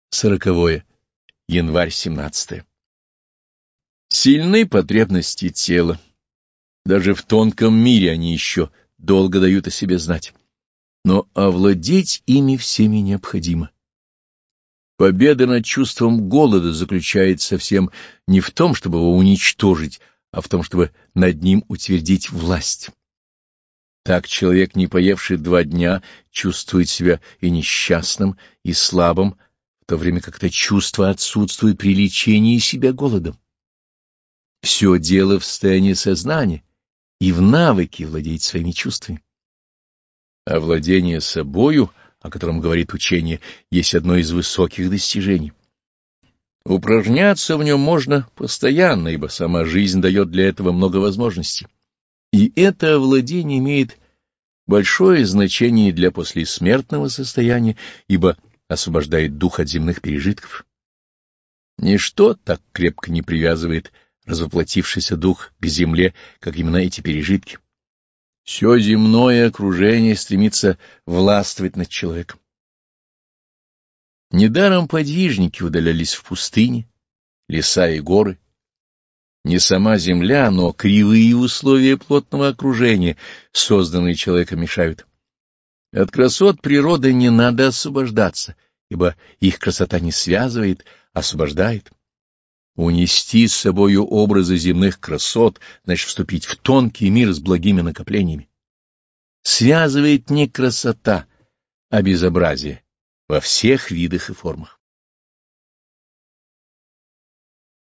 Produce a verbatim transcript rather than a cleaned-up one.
Сороковое. Январь семнадцатое. Сильны потребности тела. Даже в тонком мире они еще долго дают о себе знать. Но овладеть ими всеми необходимо. Победа над чувством голода заключается совсем не в том, чтобы его уничтожить, а в том, чтобы над ним утвердить власть. Так человек, не поевший два дня, чувствует себя и несчастным, и слабым, в то время как это чувство отсутствует при лечении себя голодом. Все дело в состоянии сознания и в навыке владеть своими чувствами. А владение собою, о котором говорит учение, есть одно из высоких достижений. Упражняться в нем можно постоянно, ибо сама жизнь дает для этого много возможностей. И это овладение имеет большое значение для послесмертного состояния, ибо освобождает дух от земных пережитков. Ничто так крепко не привязывает развоплотившийся дух к земле, как именно эти пережитки. Все земное окружение стремится властвовать над человеком. Недаром подвижники удалялись в пустыни, леса и горы. Не сама земля, но кривые условия плотного окружения, созданные человеком, мешают. От красот природы не надо освобождаться, ибо их красота не связывает, освобождает. Унести с собою образы земных красот, значит вступить в тонкий мир с благими накоплениями. Связывает не красота, а безобразие во всех видах и формах.